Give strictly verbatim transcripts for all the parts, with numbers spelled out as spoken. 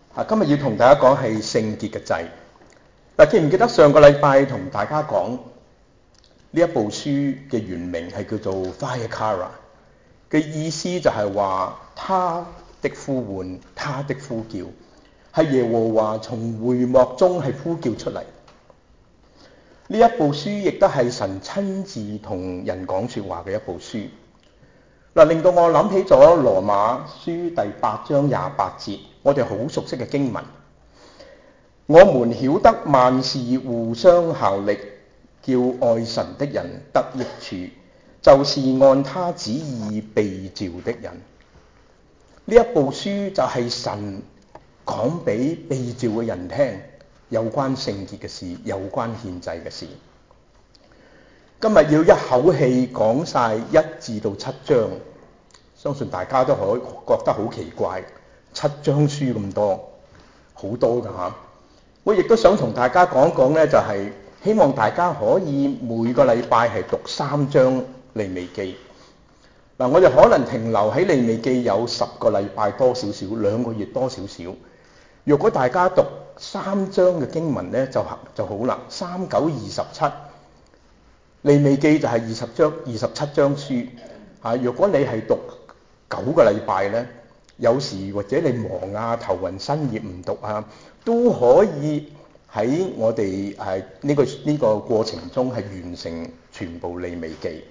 啊，今日要同大家講係聖潔嘅祭。嗱，記唔記得上個禮拜同大家講呢一部書嘅原名係叫做《Thyatira》嘅意思就係話他的呼喚，他的呼叫，係耶和華從會幕中係呼叫出嚟。呢一部書亦都係神親自同人講說話嘅一部書。嗱，令到我諗起咗羅馬書第八章廿八節，我哋好熟悉嘅經文。我們曉得萬事互相效力，叫愛神的人得益處，就是按他旨意被召的人。呢一部書就係神講俾被召嘅人聽，有關聖潔嘅事，有關獻祭嘅事。今日要一口氣講晒一至到七章，相信大家都可覺得好奇怪，七章書咁多，好多㗎嚇。我亦都想同大家講講呢，就係希望大家可以每個禮拜係讀三章利未記。嗱，我哋可能停留喺利未記有十個禮拜多少少，兩個月多少少。如果大家讀三章嘅經文呢，就就好啦，三九二十七。利未記就係二十章二十七章書嚇。如果你係讀九個禮拜呢，有時或者你忙啊、頭暈身熱唔讀啊，都可以喺我哋係呢個呢個過程中係完成全部利未記。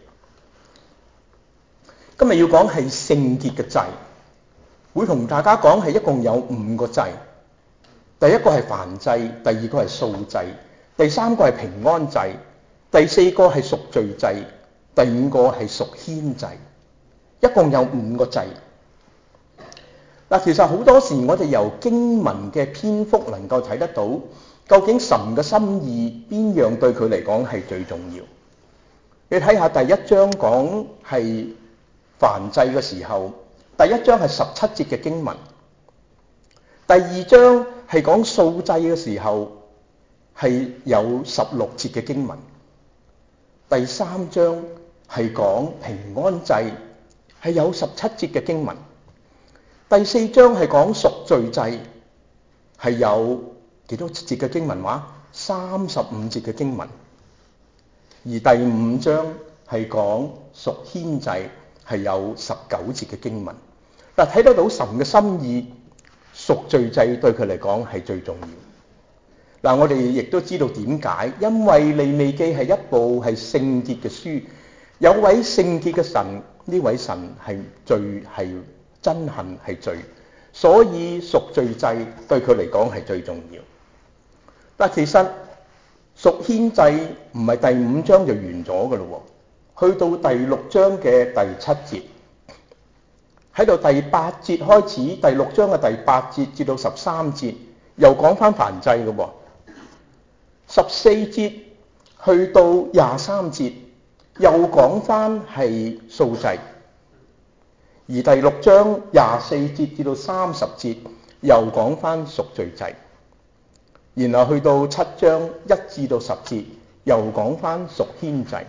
今日要講係聖潔嘅祭，會同大家講係一共有五個祭。第一個係燔祭，第二個係素祭，第三個係平安祭，第四個係贖罪祭，第五個係贖愆祭，一共有五個祭。嗱，其實好多時我哋由經文嘅篇幅能夠睇得到，究竟神嘅心意邊樣對佢嚟講係最重要。你睇下第一章講係燔祭嘅時候，第一章係十七節嘅經文，第二章係講素祭嘅時候係有十六節嘅經文，第三章係講平安祭係有十七節嘅經文，第四章係講贖罪祭係有幾多節嘅經文話？三十五節嘅經文，而第五章係講贖愆祭係有十九節嘅經文。嗱，睇得到神嘅心意，贖罪祭對佢嚟講係最重要。嗱，我哋亦都知道點解，因為利未記係一部係聖潔嘅書，有位聖潔嘅神，呢位神係罪係憎恨係罪，所以贖罪祭對佢嚟講係最重要。但其實贖愆祭唔係第五章就完咗㗎咯喎，去到第六章嘅第七節，喺度第八節開始，第六章嘅第八節至到十三節又講翻燔祭㗎喎，十四節去到廿三節又講翻係素祭，而第六章廿四節至到三十節又講翻贖罪祭，然後去到七章一至到十節又講翻贖愆祭，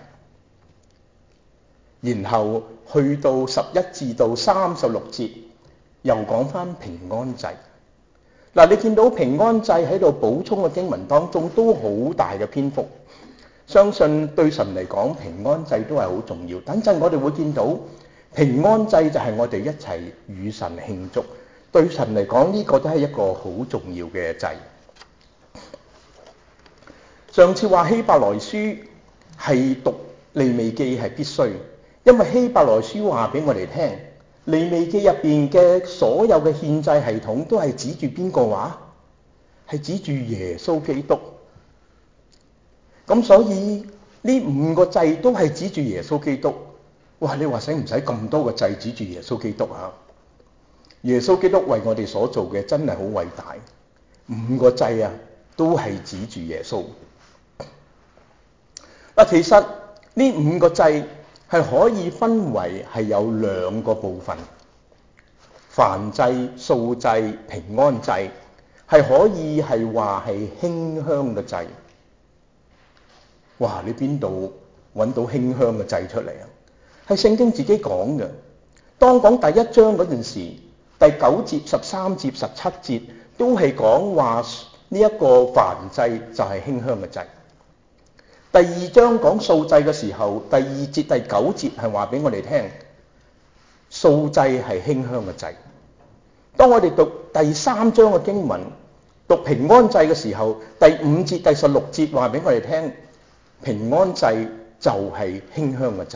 然後去到十一至到三十六節又講翻平安祭。嗱，你見到平安祭喺度補充嘅經文當中都好大嘅篇幅，相信對神嚟講平安祭都係好重要。等陣我哋會見到平安祭就係我哋一齊與神慶祝，對神嚟講呢個都係一個好重要嘅祭。上次話希伯來書係讀利未記係必須，因為希伯來書話俾我哋聽，利未記入邊嘅所有嘅獻祭系統都係指住邊個話？係指住耶穌基督。咁所以呢五個祭都係指住耶穌基督。哇！你話使唔使咁多個祭指住耶穌基督啊？耶穌基督為我哋所做嘅真係好偉大。五個祭啊，都係指住耶穌。嗱，其實呢五個祭係可以分為係有兩個部分，燔祭、素祭、平安祭係可以係話係馨香嘅祭。哇！你邊度揾到馨香嘅祭出嚟啊？係聖經自己講嘅。當講第一章嗰陣時，第九節、十三節、十七節都係講話呢一個燔祭就係馨香嘅祭。第二章講素祭嘅時候，第二節第九節係話俾我哋聽，素祭係馨香嘅祭。當我哋讀第三章嘅經文，讀平安祭嘅時候，第五節第十六節話俾我哋聽，平安祭就係馨香嘅祭。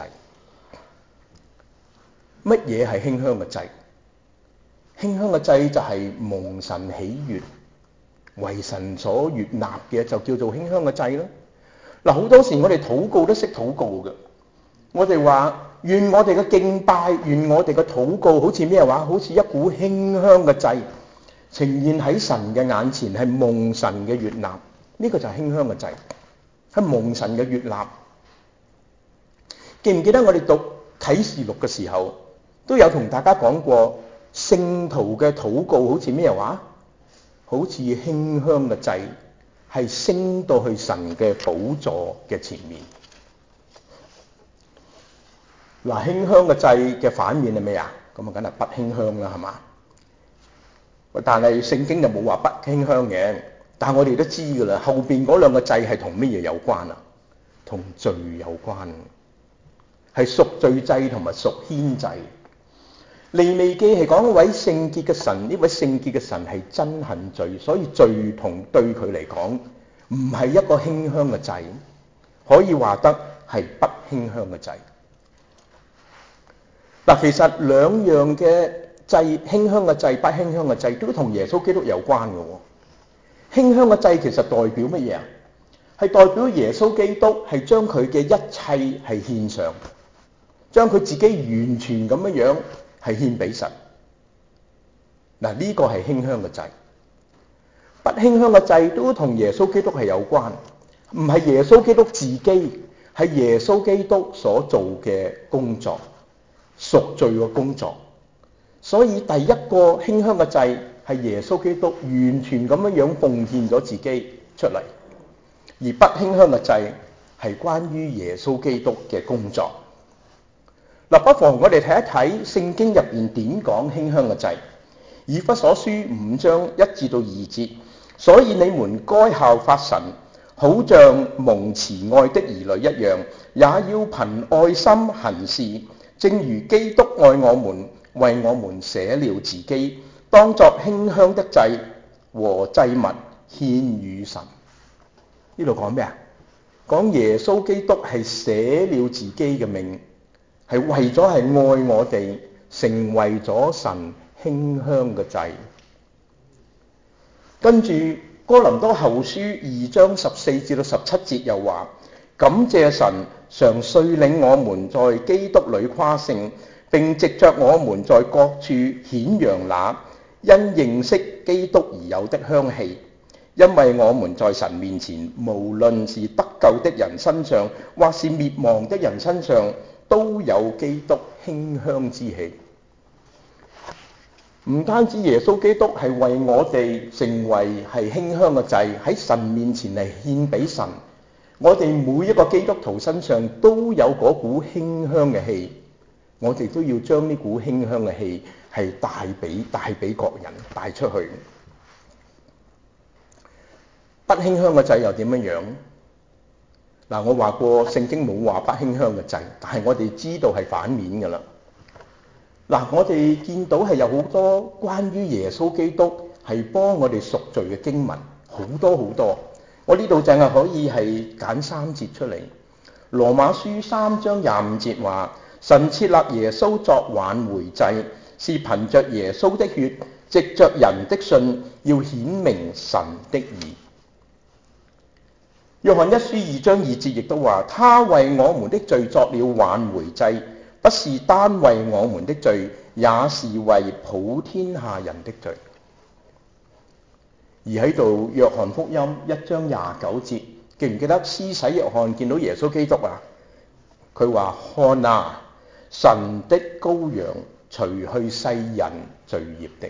乜嘢係馨香嘅祭？馨香嘅祭就係蒙神喜悅、為神所悅納嘅，就叫做馨香嘅祭咯。嗱，好多時我哋禱告都識禱告嘅，我哋話願我哋嘅敬拜，願我哋嘅禱告好似咩話？好似一股馨香嘅祭，呈現喺神嘅眼前，係蒙神嘅悅納。呢個就係馨香嘅祭，係蒙神嘅悅納。記唔記得我哋讀啟示錄嘅時候，都有同大家講過，聖徒嘅禱告好似咩話？好似馨香嘅祭，係升到去神嘅寶座嘅前面。嗱，馨香嘅祭嘅反面係咩啊？咁啊，梗係不馨香啦，係嘛？但係聖經就冇話不馨香嘅，但係我哋都知㗎啦。後邊嗰兩個祭係同乜嘢有關啊？同罪有關，係贖罪祭同埋贖愆祭。利未記係講一位聖潔嘅神，呢位聖潔嘅神係憎恨罪，所以罪同對佢嚟講唔係一個馨香嘅祭，可以話得係不馨香嘅祭。嗱，其實兩樣嘅祭，馨香嘅祭、不馨香嘅祭，都同耶穌基督有關嘅喎。馨香嘅祭其實代表乜嘢啊？係代表耶穌基督係將佢嘅一切係獻上，將佢自己完全咁樣樣係獻俾神。嗱，呢個係馨香嘅祭。不馨香嘅祭都同耶穌基督係有關，唔係耶穌基督自己，係耶穌基督所做嘅工作，贖罪嘅工作。所以第一個馨香嘅祭係耶穌基督完全咁樣樣奉獻咗自己出嚟，而不馨香嘅祭係關於耶穌基督嘅工作。嗱，不妨我哋睇一睇聖經入邊點講馨香嘅祭。以弗所書五章一至到二節，所以你們該效法神，好像蒙慈愛的兒女一樣，也要憑愛心行事，正如基督愛我們，為我們捨了自己，當作馨香的祭和祭物獻與神。呢度講咩啊？講耶穌基督係捨了自己嘅命，係為咗係愛我哋，成為咗神馨香嘅祭。跟住哥林多後書二章十四至到十七節又話，感謝神常率領我們在基督裏誇勝，並藉着我們在各處顯揚那因認識基督而有的香氣，因為我們在神面前，無論是得救的人身上，或是滅亡的人身上，都有基督馨香之氣。唔單止耶穌基督係為我哋成為係馨香嘅祭，喺神面前嚟獻俾神，我哋每一個基督徒身上都有嗰股馨香嘅氣，我哋都要將呢股馨香嘅氣係帶俾帶俾各人，帶出去。不馨香嘅祭又點樣樣？嗱，我話過聖經冇話不馨香嘅祭，但係我哋知道係反面㗎啦。嗱，我哋見到係有好多關於耶穌基督係幫我哋贖罪嘅經文，好多好多。我呢度淨係可以係揀三節出嚟。羅馬書三章廿五節話：神設立耶穌作挽回祭，是憑着耶穌的血，藉着人的信，要顯明神的義。約翰一書二章二節亦都話：他為我們的罪作了挽回祭，不是單為我們的罪，也是為普天下人的罪。而喺度約翰福音一章廿九節，記唔記得施洗約翰見到耶穌基督啊？佢話：看啊，神的羔羊，除去世人罪孽的。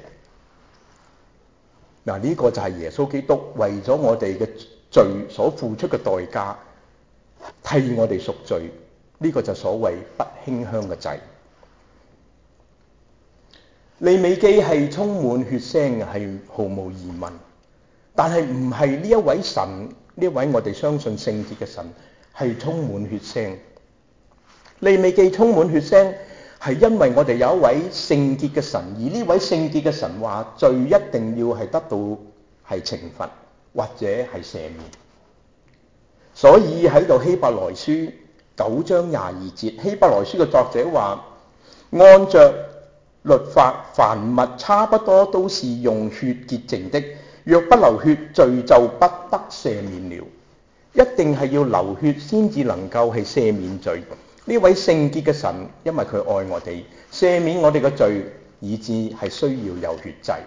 嗱，呢個就係耶穌基督為咗我哋嘅罪所付出嘅代價，替我哋贖罪。呢個就所謂不馨香嘅祭。 利未記係充滿血腥嘅，係毫無疑問。但係唔係呢一位神，呢一位我哋相信聖潔嘅神係充滿血腥。利未記充滿血腥係因為我哋有一位聖潔嘅神，而呢位聖潔嘅神話罪一定要係得到係懲罰或者係赦免。所以喺度希伯來書九章廿二節，希伯來書嘅作者話：按着律法，凡物差不多都是用血潔淨的，若不流血，罪就不得赦免了。一定係要流血先至能夠係赦免罪。呢位聖潔嘅神，因為佢愛我哋，赦免我哋嘅罪，以致係需要有血祭。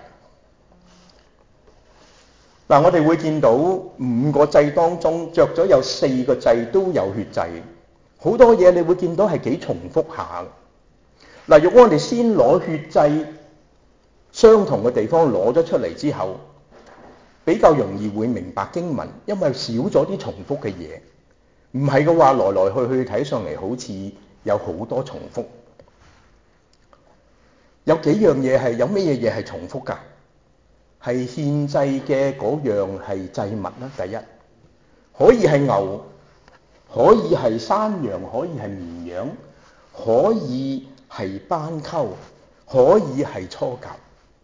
嗱，我哋會見到五個祭當中，着咗有四個祭都有血祭。好多嘢你會見到係幾重複下。嗱，如果我哋先攞血祭相同嘅地方攞咗出嚟之後，比較容易會明白經文，因為少咗啲重複嘅嘢。唔係嘅話，來來去去睇上嚟好似有好多重複。有幾樣嘢係有咩嘢嘢係重複㗎？係獻祭嘅嗰樣係祭物啦。第一可以係牛，可以係山羊，可以係綿羊，可以係斑鳩，可以係雛鴿。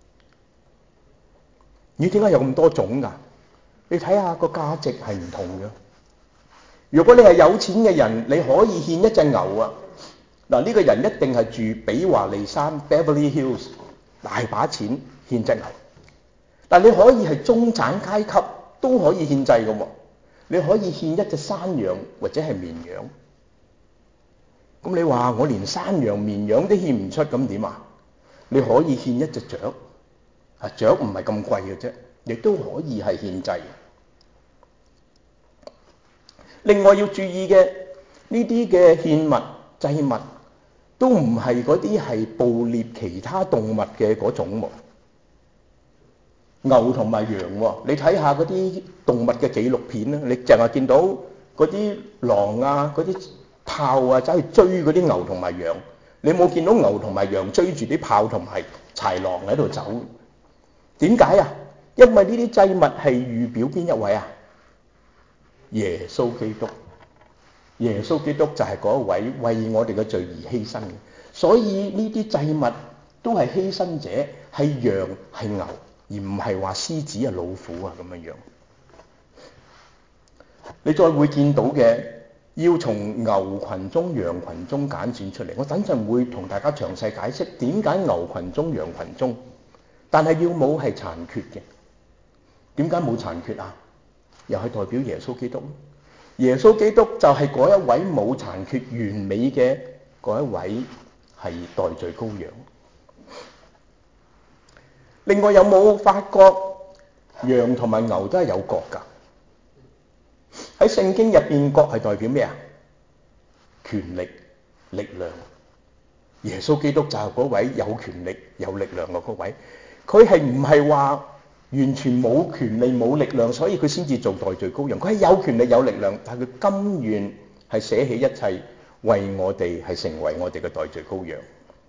你點解有咁多種㗎？你睇下個價值係唔同嘅。如果你係有錢嘅人，你可以獻一隻牛啊！嗱，呢個人一定係住比華利山 Beverly Hills， 大把錢獻隻牛。但你可以係中產階級都可以獻祭嘅喎，你可以獻一隻山羊或者係綿羊。咁你話我連山羊綿羊都獻唔出，咁點啊？你可以獻一隻雀，啊雀唔係咁貴嘅啫，亦都可以係獻祭。另外要注意嘅呢啲嘅獻物祭物，都唔係嗰啲係捕獵其他動物嘅嗰種喎。牛同埋羊喎，你睇下嗰啲動物嘅紀錄片啦，你淨係見到嗰啲狼啊、嗰啲豹啊走去追嗰啲牛同埋羊，你冇見到牛同埋羊追住啲豹同埋豺狼喺度走。點解啊？因為呢啲祭物係預表邊一位啊？耶穌基督。耶穌基督就係嗰一位為我哋嘅罪而犧牲嘅，所以呢啲祭物都係犧牲者，係羊係牛，而唔係話獅子啊、老虎啊咁樣樣。你再會見到嘅，要從牛群中、羊群中揀選出嚟。我等陣會同大家詳細解釋點解牛群中、羊群中，但係要冇係殘缺嘅。點解冇殘缺啊？又係代表耶穌基督。耶穌基督就係嗰一位冇殘缺、完美嘅嗰一位，係代罪羔羊。另外有冇發覺羊同埋牛都係有角㗎？喺聖經入邊，角係代表咩啊？權力、力量。耶穌基督就係嗰位有權力、有力量嘅嗰位。佢係唔係話完全冇權利冇力量，所以佢先至做代罪羔羊？佢係有權力有力量，但係佢甘願係捨棄一切，為我哋係成為我哋嘅代罪羔羊。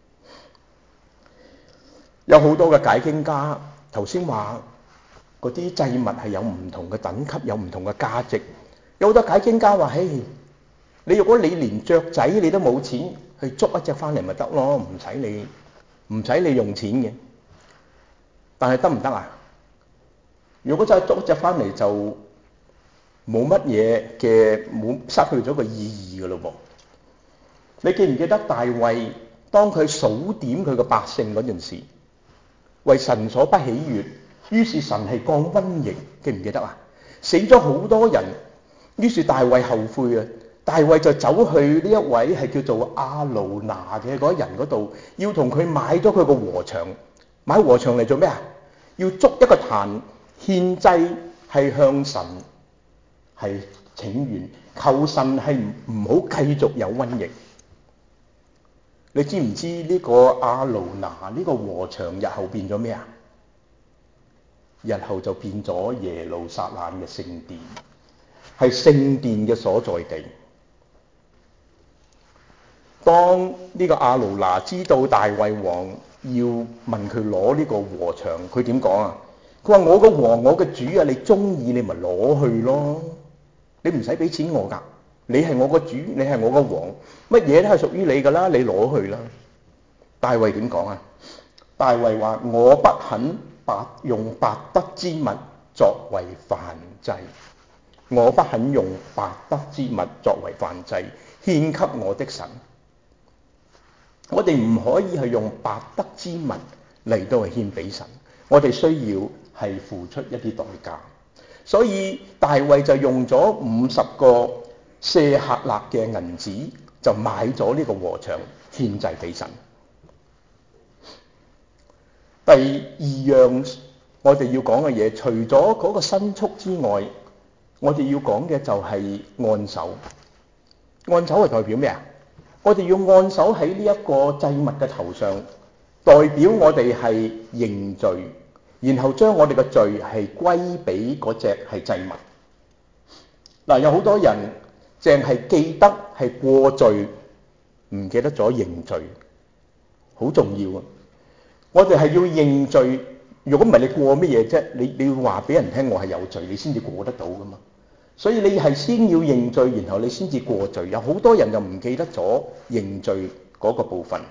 有好多嘅解經家頭先話嗰啲祭物係有唔同嘅等級，有唔同嘅價值。有好多解經家話：嘿，你如果你連雀仔你都冇錢去捉一隻翻嚟咪得咯，唔使你唔使你用錢嘅。但係得唔得啊？如果真係捉一隻翻嚟就冇乜嘢嘅，冇失去咗個意義㗎咯噃。你記唔記得大衛當佢數點佢個百姓嗰陣時，為神所不喜悅，於是神係降瘟疫，記唔記得啊？死咗好多人，於是大衛後悔啊！大衛就走去呢一位係叫做亞勞拿嘅嗰人嗰度，要同佢買咗佢個禾場。買禾場嚟做咩啊？要築一個壇獻祭，係向神係請願，求神係唔好繼續有瘟疫。你知唔知呢個亞勞拿呢個禾場日後變咗咩啊？日後就變咗耶路撒冷嘅聖殿，係聖殿嘅所在地。 當呢個亞魯拿知道大衛王要問佢攞呢個禾場，佢點講啊？佢話：我個王，我嘅主啊，你中意你咪攞去咯，你唔使俾錢我㗎，你係我個主，你係我個王，乜嘢都係屬於你㗎啦，你攞去啦。大衛點講啊？大衛話：我不肯白用白得之物作為燔祭，我不肯用白得之物作為燔祭獻給我的神。我哋唔可以係用白得之物嚟到去獻俾神，我哋需要係付出一啲代價。所以大衛就用咗五十個舍客勒嘅銀子，就買咗呢個禾場獻祭俾神。第二樣我哋要講嘅嘢，除咗嗰個牲畜之外，我哋要講嘅就係按手。按手係代表咩啊？我哋要按手喺呢一個祭物嘅頭上，代表我哋係認罪，然後將我哋嘅罪係歸俾嗰隻係祭物。嗱，有好多人淨係記得係過罪，唔記得咗認罪，好重要啊！我哋係要認罪，如果唔係你過乜嘢啫？你你要話俾人聽我係有罪，你先至過得到噶嘛。所以你係先要認罪，然後你先至過罪。有好多人就唔記得咗認罪嗰個部分。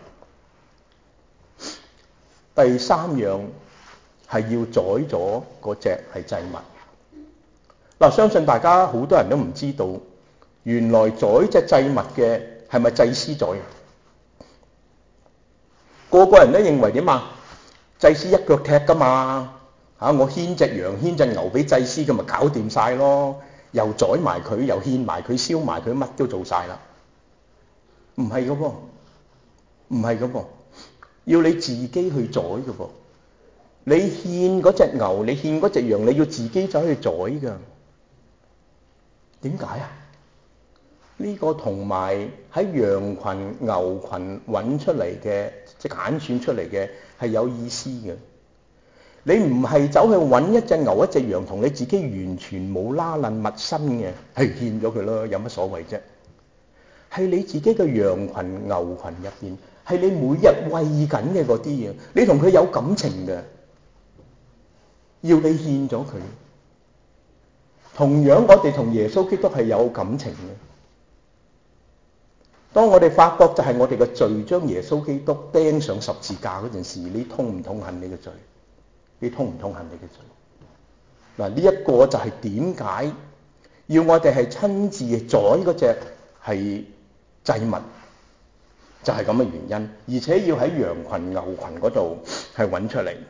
第三樣係要宰咗嗰隻係祭物。嗱，相信大家好多人都唔知道，原來宰隻祭物嘅係咪祭司宰啊？個個人都認為點啊？祭司一腳踢噶嘛嚇！我牽隻羊牽隻牛俾祭司，咁咪搞掂晒咯。又宰埋佢，又獻埋佢，燒埋佢，乜都做晒啦。唔係噶噃，唔係噶噃，要你自己去宰噶噃。你獻嗰隻牛，你獻嗰隻羊，你要自己走去宰噶。點解啊？呢個同埋喺羊群、牛群揾出嚟嘅，即係揀選出嚟嘅，係有意思嘅。你唔係走去揾一隻牛一隻羊，同你自己完全冇拉楞陌生嘅，係獻咗佢咯，有乜所謂啫？係你自己嘅羊群、牛群入邊，係你每日餵緊嘅嗰啲嘢，你同佢有感情嘅，要你獻咗佢。同樣，我哋同耶穌基督係有感情嘅。當我哋發覺就係我哋嘅罪將耶穌基督釘上十字架嗰陣時，你痛唔痛恨你嘅罪？你痛唔痛恨你嘅罪？嗱，呢一個就係點解要我哋係親自宰嗰隻係祭物，就係咁嘅原因，而且要喺羊群、牛群嗰度係揾出嚟。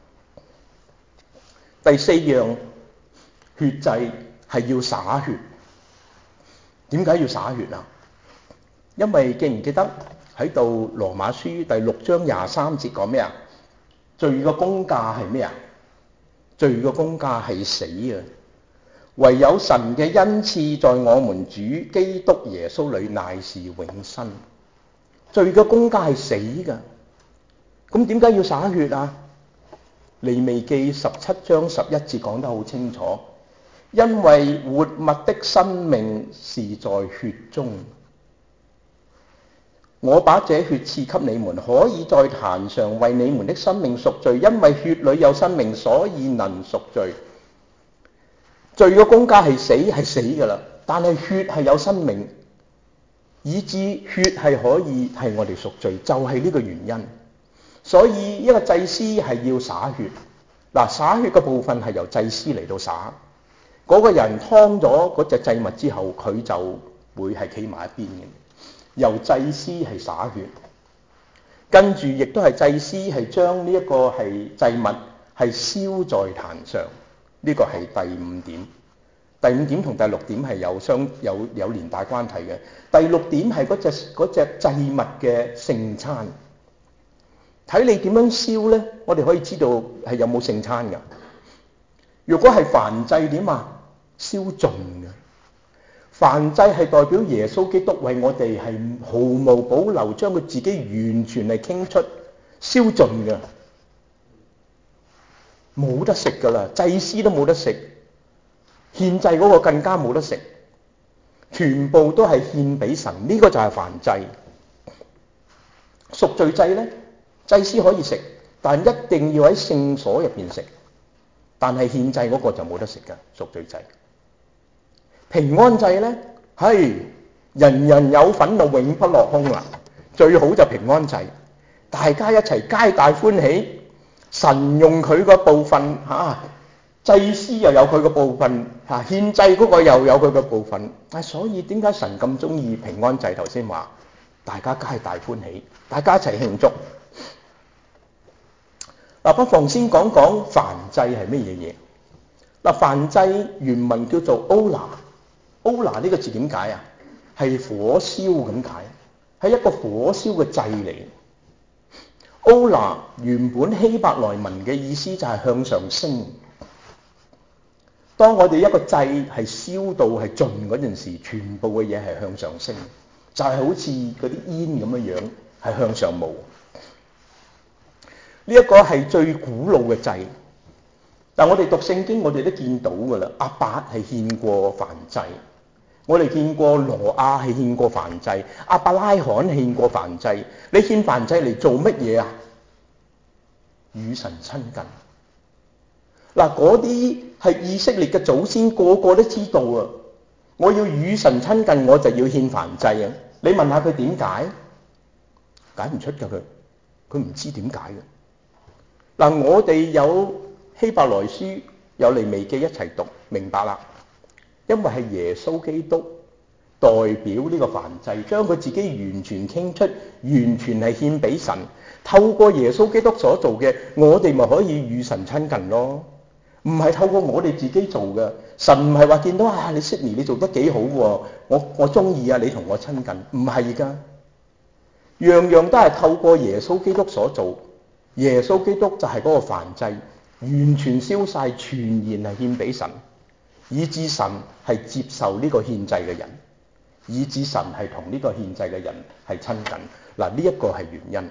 第四樣，血祭係要灑血。點解要灑血啊？因為記唔記得喺度羅馬書第六章廿三節講咩啊？罪嘅工價係咩啊？罪嘅工價係死啊！唯有神嘅恩賜在我們主基督耶穌裏乃是永生。罪嘅工價係死㗎。咁點解要灑血啊？利未記十七章十一節講得好清楚，因為活物的生命是在血中。我把這血賜給你們，可以在壇上為你們的生命贖罪，因為血裏有生命，所以能贖罪。罪嘅工價係死，係死㗎啦。但係血係有生命，以致血係可以係我哋贖罪，就係呢個原因。所以一個祭司係要灑血。嗱，灑血嘅部分係由祭司嚟到灑。嗰個人劏咗嗰隻祭物之後，佢就會係企埋一邊嘅。由祭司係灑血，跟住亦都係祭司係將呢一個係祭物係燒在壇上，呢個係第五點。第五點同第六點係有相有有連帶關係嘅。第六點係嗰隻嗰隻祭物嘅聖餐，睇你點樣燒呢？我哋可以知道係有冇聖餐㗎。如果係燔祭點啊？燒盡嘅。燔祭係代表耶穌基督為我哋係毫無保留將佢自己完全係傾出燒盡嘅，冇得食㗎啦，祭司都冇得食，獻祭嗰個更加冇得食，全部都係獻俾神，呢個就係燔祭。 贖罪祭呢，祭司可以食，但一定要喺聖所入邊食。但係獻祭嗰個就冇得食㗎，贖罪祭。平安祭呢，係人人有份就永不落空啦。最好就平安祭，大家一齊皆大歡喜。神用佢個部分嚇、啊，祭司又有佢個部分嚇，獻祭嗰個又有佢個部分。啊，所以點解神咁中意平安祭？頭先話大家皆大歡喜，大家一齊慶祝。嗱，不妨先講講燔祭係咩嘢嘢？嗱，燔祭原文叫做 ola，ola 呢個字點解啊？係火燒咁解，係一個火燒嘅祭嚟。ola 原本希伯來文嘅意思就係向上升。當我哋一個祭係燒到係盡嗰陣時，全部嘅嘢係向上升，就係、是、好似嗰啲煙咁樣樣係向上冒。呢、這、一個係最古老嘅祭。但我哋讀聖經，我哋都見到㗎啦。亞伯係獻過燔祭，我哋見過挪亞係獻過燔祭，亞伯拉罕獻過燔祭。你獻燔祭嚟做乜嘢啊？與神親近。嗱，嗰啲係以色列嘅祖先，個個都知道啊！我要與神親近，我就要獻燔祭啊！你問下佢點解？解唔出㗎，佢佢唔知點解嘅。嗱，我哋有希伯來書有利未記一齊讀，明白啦。因為係耶穌基督代表呢個燔祭，將佢自己完全傾出，完全係獻俾神。透過耶穌基督所做嘅，我哋咪可以與神親近咯。唔係透過我哋自己做嘅。神唔係話見到啊，你 Sydney 你做得幾好喎，我我中意啊，你同我親近，唔係㗎。樣樣都係透過耶穌基督所做。耶穌基督就係嗰個燔祭，完全燒晒，全然係獻俾神，以致神係接受呢個獻祭嘅人，以致神係同呢個獻祭嘅人係親近。嗱，呢一個係原因。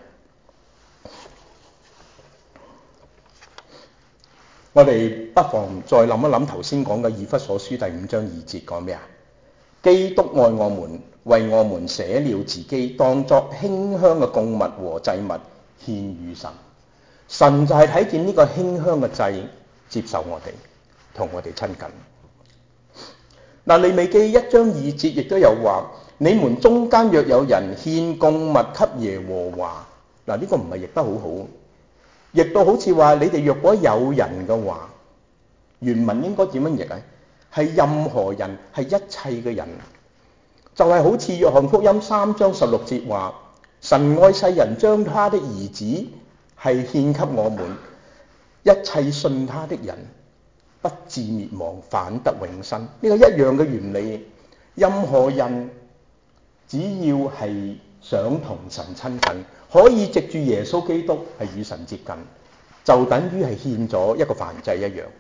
我哋不妨再諗一諗頭先講嘅以弗所書第五章二節講咩啊？基督愛我們，為我們捨了自己，當作馨香嘅供物和祭物獻與神。神就係睇見呢個馨香嘅祭，接受我哋，同我哋親近。嗱，利未記一章二節亦都有話：你們中間若有人獻供物給耶和華，嗱、這、呢個唔係譯得好好，譯到好似話你哋若果有人嘅話，原文應該點樣譯啊？係任何人，係一切嘅人，就係、是、好似約翰福音三章十六節話：神愛世人，將他的兒子係獻給我們，一切信他的人不至滅亡，反得永生。呢、這個一樣嘅原理，任何人只要係想同神親近，可以藉住耶穌基督係與神接近，就等於係獻咗一個燔祭一樣。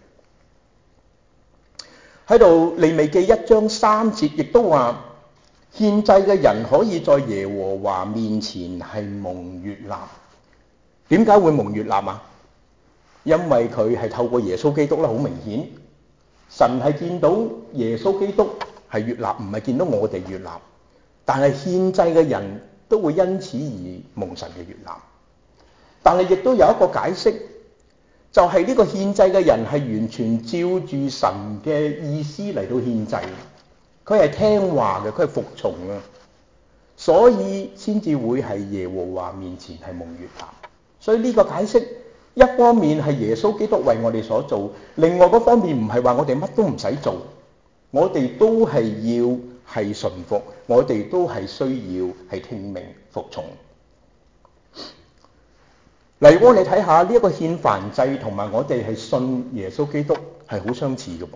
喺度利未記一章三節亦都話，獻祭嘅人可以在耶和華面前係蒙悅納。點解會蒙悅納啊？因為佢係透過耶穌基督啦，好明顯，神係見到耶穌基督係悅納，唔係見到我哋悅納。但係獻祭嘅人都會因此而蒙神嘅悅納。但係亦都有一個解釋，就係、是、呢個獻祭嘅人係完全照住神嘅意思嚟到獻祭，佢係聽話嘅，佢係服從啊，所以先至會係耶和華面前係蒙悅納。所以呢個解釋，一方面係耶穌基督為我哋所做，另外嗰方面唔係話我哋乜都唔使做，我哋都係要係順服，我哋都係需要係聽命服從。例如我哋睇下呢一個獻燔祭同埋我哋係信耶穌基督係好相似嘅噃。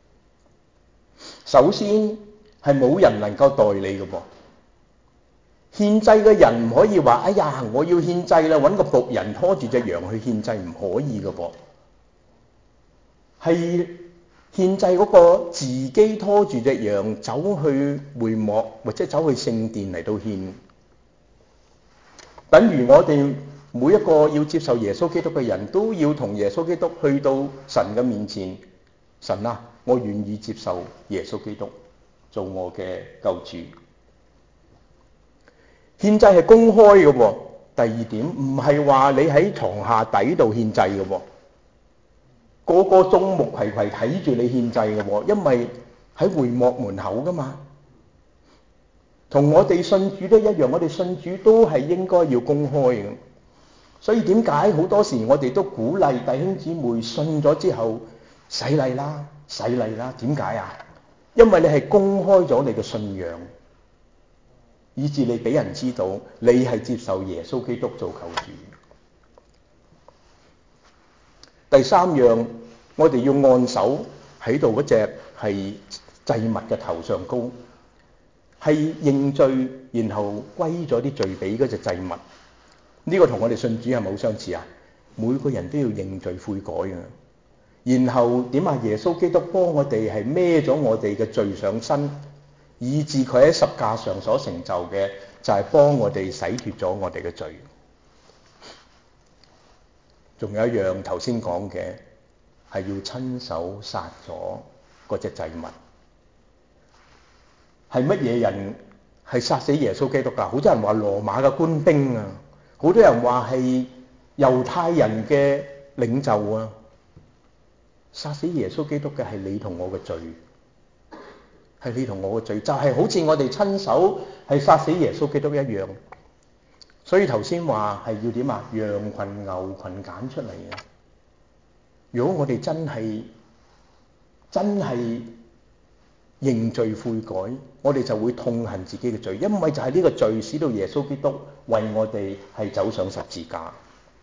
首先係冇人能夠代理嘅噃。獻祭嘅人唔可以話：哎呀，我要獻祭啦，揾個僕人拖住隻羊去獻祭，唔可以嘅噃。係獻祭嗰個自己拖住隻羊走去會幕或者走去聖殿嚟到獻。等於我哋每一個要接受耶穌基督嘅人都要同耶穌基督去到神嘅面前，神啊，我願意接受耶穌基督做我嘅救主。獻祭係公開嘅喎， 第二點唔係話你喺床下底度獻祭嘅喎，個個眾目睽睽睇住你獻祭嘅喎，因為喺會幕門口噶嘛。同我哋信主都一樣，我哋信主都係應該要公開嘅。所以點解好多時我哋都鼓勵弟兄姊妹信咗之後洗禮啦，洗禮啦？點解啊？因為你係公開咗你嘅信仰，以致你俾人知道你係接受耶穌基督做救主。第三樣，我哋要按手喺度嗰隻係祭物嘅頭上高，係認罪，然後歸咗啲罪俾嗰隻祭物。呢個同我哋信主係咪好相似啊？每個人都要認罪悔改嘅，然後點啊？耶穌基督幫我哋係孭咗我哋嘅罪上身，以致佢喺十架上所成就嘅就係幫我哋洗脫咗我哋嘅罪。仲有一樣頭先講嘅係要親手殺咗嗰隻祭物。係乜嘢人係殺死耶穌基督㗎？好多人話羅馬嘅官兵啊，好多人話係猶太人嘅領袖啊。殺死耶穌基督嘅係你同我嘅罪，係你同我嘅罪，就係好似我哋親手係殺死耶穌基督一樣。所以頭先話係要點啊？羊群牛群揀出嚟嘅。如果我哋真係真係認罪悔改，我哋就會痛恨自己嘅罪，因為就係呢個罪使到耶穌基督為我哋係走上十字架。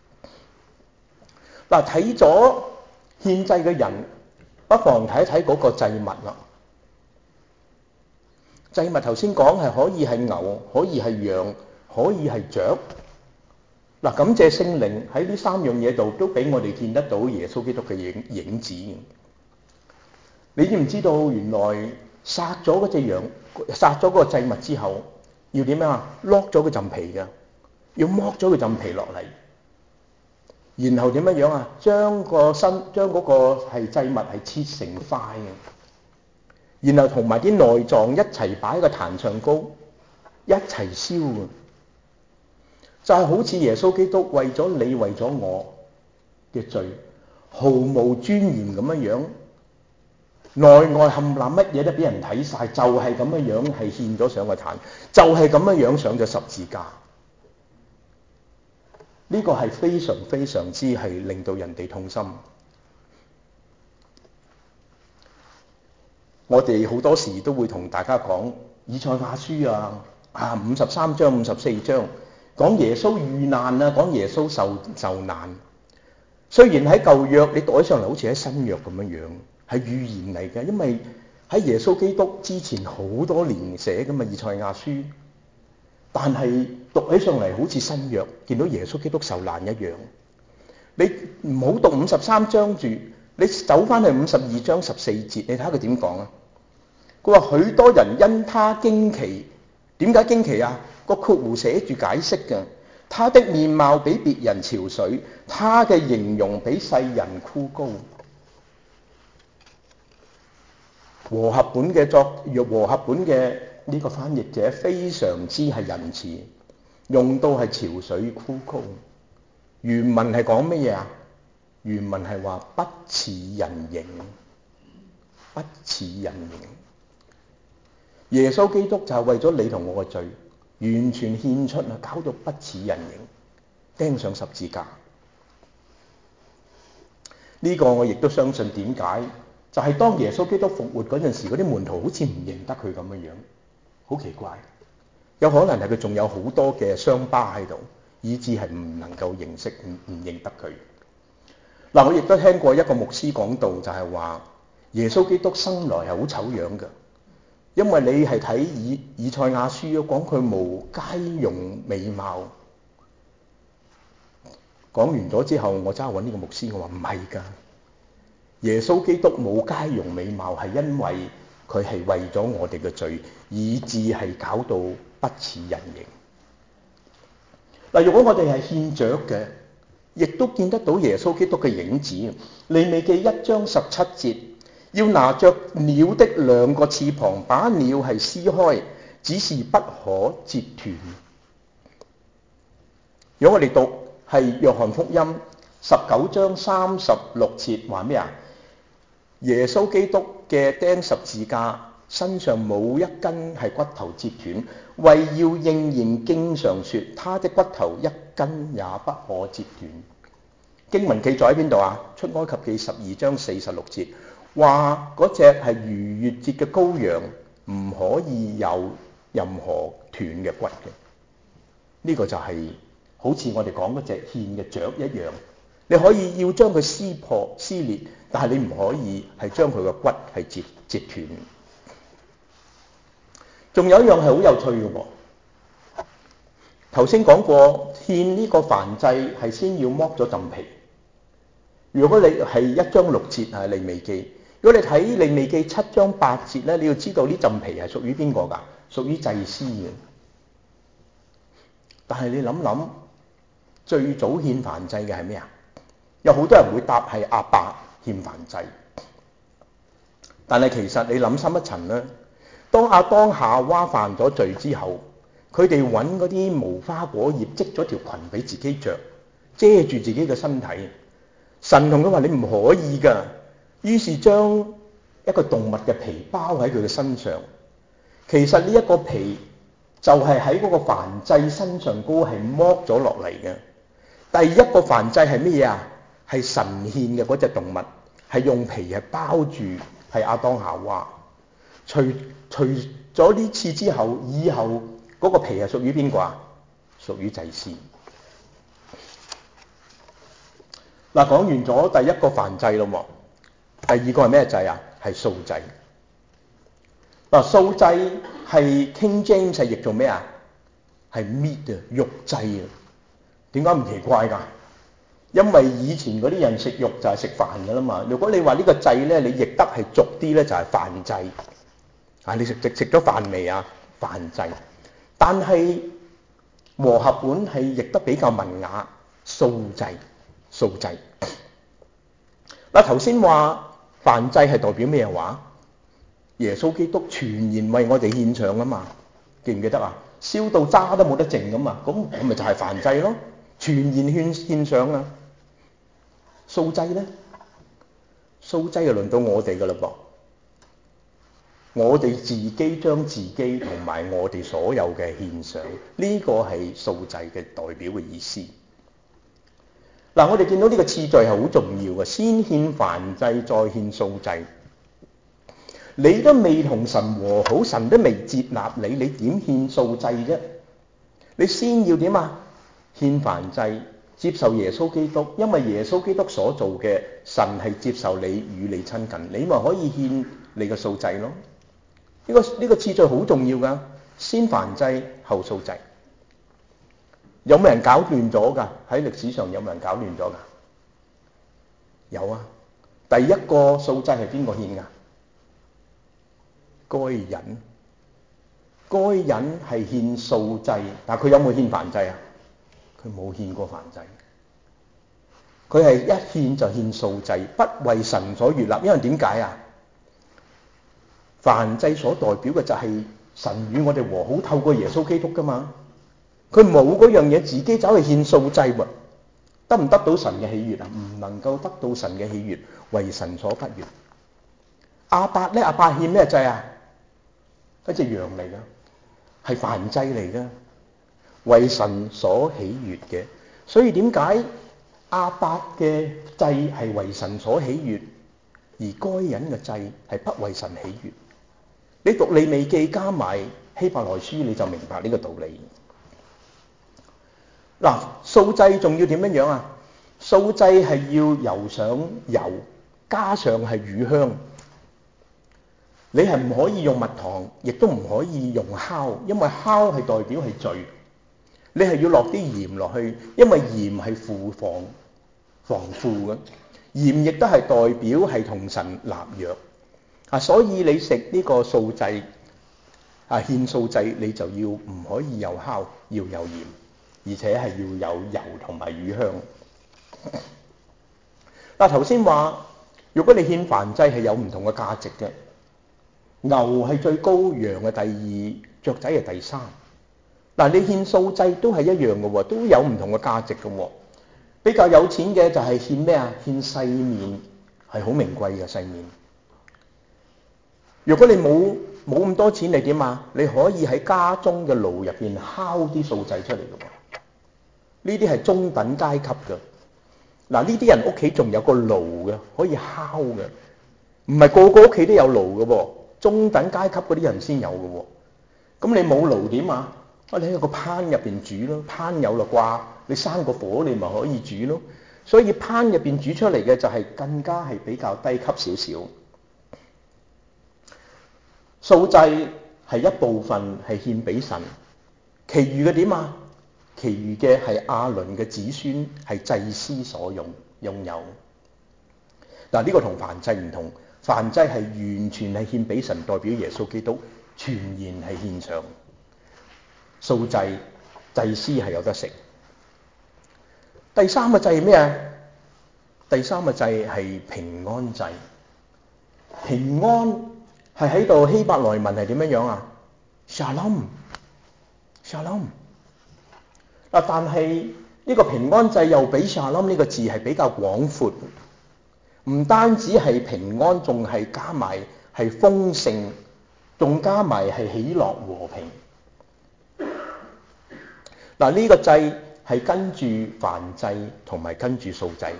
嗱，睇咗獻祭嘅人，不妨睇一睇嗰個祭物啦。祭物頭先講係可以係牛，可以係羊，可以係雀。嗱，感謝聖靈喺呢三樣嘢度都俾我哋見得到耶穌基督嘅影影子。你知唔知道原來殺咗嗰隻羊，殺咗嗰個祭物之後，要點樣啊？剝咗個浸皮嘅，要剝咗個浸皮落嚟，然後點樣樣啊？將個身，將嗰個係祭物係切成塊嘅，然後同埋啲內臟一齊擺喺個壇上高，一齊燒嘅。就係好似耶穌基督為咗你為咗我嘅罪，毫無尊嚴咁樣樣，內外冚唪唥乜嘢都俾人睇晒，就係咁樣樣係獻咗上個壇，就係咁樣樣上咗十字架。呢個係非常非常之係令到人哋痛心。我哋好多時都會同大家講以賽亞書啊，啊五十三章五十四章。講耶穌遇難啊，講耶穌受受難。雖然喺舊約你讀起上嚟好似喺新約咁樣樣，係預言嚟嘅，因為喺耶穌基督之前好多年寫㗎嘛以賽亞書，但係讀起上嚟好似新約，見到耶穌基督受難一樣。你唔好讀五十三章住，你走翻去五十二章十四節，你睇下佢點講啊？佢話許多人因他驚奇，點解驚奇啊？個括弧寫住解釋嘅，他的面貌比別人憔悴，他嘅形容比世人枯槁。和合本嘅作，和合本嘅呢個翻譯者非常之係仁慈，用到係憔悴枯槁。原文係講乜嘢啊？原文係話不似人形，不似人形。耶穌基督就係為咗你同我嘅罪，完全獻出啊，搞到不似人形，釘上十字架。呢個我亦都相信點解，就係當耶穌基督復活嗰陣時，嗰啲門徒好似唔認得佢咁樣樣，好奇怪。有可能係佢仲有好多嘅傷疤喺度，以致係唔能夠認識，唔唔認得佢。嗱，我亦都聽過一個牧師講道，就係話耶穌基督生來係好醜樣嘅。因為你係睇以以賽亞書講佢無佳容美貌，講完咗之後，我走去揾呢個牧師，我話唔係㗎，耶穌基督冇佳容美貌係因為佢係為咗我哋嘅罪，以致係搞到不似人形。嗱，如果我哋係獻雀嘅，亦都見得到耶穌基督嘅影子。利未記一章十七節。要拿着鳥的兩個翅膀，把鳥係撕開，只是不可折斷。 如果我哋讀係約翰福音十九章三十六節，話咩啊？耶穌基督嘅釘十字架，身上冇一根係骨頭折斷，為要應驗經上說，他的骨頭一根也不可折斷。經文記載喺邊度啊？出埃及記十二章四十六節，話嗰隻係逾越節嘅羔羊，唔可以有任何斷嘅骨嘅。呢、這個就係、是、好似我哋講嗰隻獻嘅雀一樣，你可以要將佢撕破撕裂，但係你唔可以係將佢嘅骨係截截斷。仲有一樣係好有趣嘅喎，頭先講過獻呢個燔祭係先要剝咗浸皮。如果你係一章六節係利未記，如果你睇利未記七章八節咧，你要知道呢浸皮係屬於邊個㗎？屬於祭司嘅。但係你諗諗，最早獻燔祭嘅係咩啊？有好多人會答係亞伯獻燔祭，但係其實你諗深一層咧，當亞當夏娃犯咗罪之後，佢哋揾嗰啲無花果葉織咗條裙俾自己着，遮住自己嘅身體。神同佢話你唔可以㗎，於是將一個動物嘅皮包喺佢嘅身上。其實呢一個皮就係喺嗰個燔祭身上高係剝咗落嚟嘅。第一個燔祭係乜嘢啊？係神獻嘅嗰隻動物，係用皮係包住，係亞當夏娃。除除咗呢次之後，以後嗰個皮係屬於邊個啊？屬於祭司。嗱，講完咗第一個燔祭咯喎，第二個係咩祭啊？係素祭。嗱，素祭係 King James 係譯做咩啊？係 meat 啊，肉祭啊。點解唔奇怪㗎？因為以前嗰啲人食肉就係食飯㗎啦嘛。如果你話呢個祭咧，你譯得係俗啲咧，就係飯祭。啊，你食食食咗飯未啊？飯祭。但係和合本係譯得比較文雅，素祭。素祭。嗱，頭先話燔祭係代表咩話？耶穌基督全然為我哋獻上啊嘛，記唔記得啊？燒到渣都冇得剩咁嘛，咁咁咪就係燔祭咯，全然獻獻上啊。素祭咧，素祭就輪到我哋噶啦噃，我哋自己將自己同埋我哋所有嘅獻上，呢、這個係素祭嘅代表嘅意思。嗱，我哋見到呢個次序係好重要嘅，先獻燔祭，再獻素祭。你都未同神和好，神都未接納你，你點獻素祭啫？你先要點啊？獻燔祭，接受耶穌基督，因為耶穌基督所做嘅，神係接受你與你親近，你咪可以獻你嘅素祭咯。呢個呢個次序好重要㗎，先燔祭後素祭。有冇人搞亂咗㗎？喺歷史上有冇人搞亂咗㗎？有啊，第一個素祭係邊個獻㗎？該隱，該隱係獻素祭，但係佢有冇獻燔祭啊？佢冇獻過燔祭，佢係一獻就獻素祭，不為神所悅納。因為點解啊？燔祭所代表嘅就係神與我哋和好，透過耶穌基督㗎嘛。佢冇嗰樣嘢，自己走去獻素祭喎，得唔得到神嘅喜悅啊？唔能夠得到神嘅喜悅，為神所不悅。亞伯咧，亞伯獻咩祭啊？一隻羊嚟㗎，係燔祭嚟㗎，為神所喜悅嘅。所以點解亞伯嘅祭係為神所喜悅，而該隱嘅祭係不為神喜悅？你讀利未記加埋希伯來書，你就明白呢個道理。嗱，素祭仲要點樣樣啊？素祭係要油上油，加上係乳香。你係唔可以用蜜糖，亦都唔可以用酵，因為酵係代表係罪。你係要落啲鹽落去，因為鹽係附防防腐嘅，鹽亦都係代表係同神立約啊。所以你食呢個素祭啊，獻素祭，你就要唔可以有酵，要有鹽。而且係要有油同埋乳香。嗱，頭先話，如果你獻燔祭係有唔同嘅價值嘅，牛係最高，羊係第二，雀仔係第三。 嗱，你獻素祭都係一樣嘅喎，都有唔同嘅價值嘅喎。比較有錢嘅就係獻咩啊？獻細麵，係好名貴嘅細麵。如果你冇冇咁多錢，你點啊？你可以喺家中嘅爐入邊烤啲素祭出嚟嘅喎。呢啲係中等階級嘅。嗱，呢啲人屋企仲有個爐嘅，可以烤嘅，唔係個個屋企都有爐嘅喎。中等階級嗰啲人先有嘅喎。咁你冇爐點啊？啊，你喺個烹入邊煮咯，烹有啦啩，你生個火你咪可以煮咯。所以烹入邊煮出嚟嘅就係更加係比較低級少少。素祭係一部分係獻俾神，其餘嘅點啊？其餘嘅係亞倫嘅子孫，係祭司所用擁有。嗱，呢個同燔祭唔同，燔祭係完全係獻俾神，代表耶穌基督全然係獻上。素祭祭司係有得食。第三個祭係咩啊？第三個祭係平安祭。平安係喺度希伯來文係點樣樣啊 ？Shalom，Shalom。嗱，但係呢個平安祭又比 Shalom 呢個字係比較廣闊，唔單止係平安，仲係加埋係豐盛，仲加埋係喜樂和平。嗱，呢個祭係跟住燔祭同埋跟住素祭。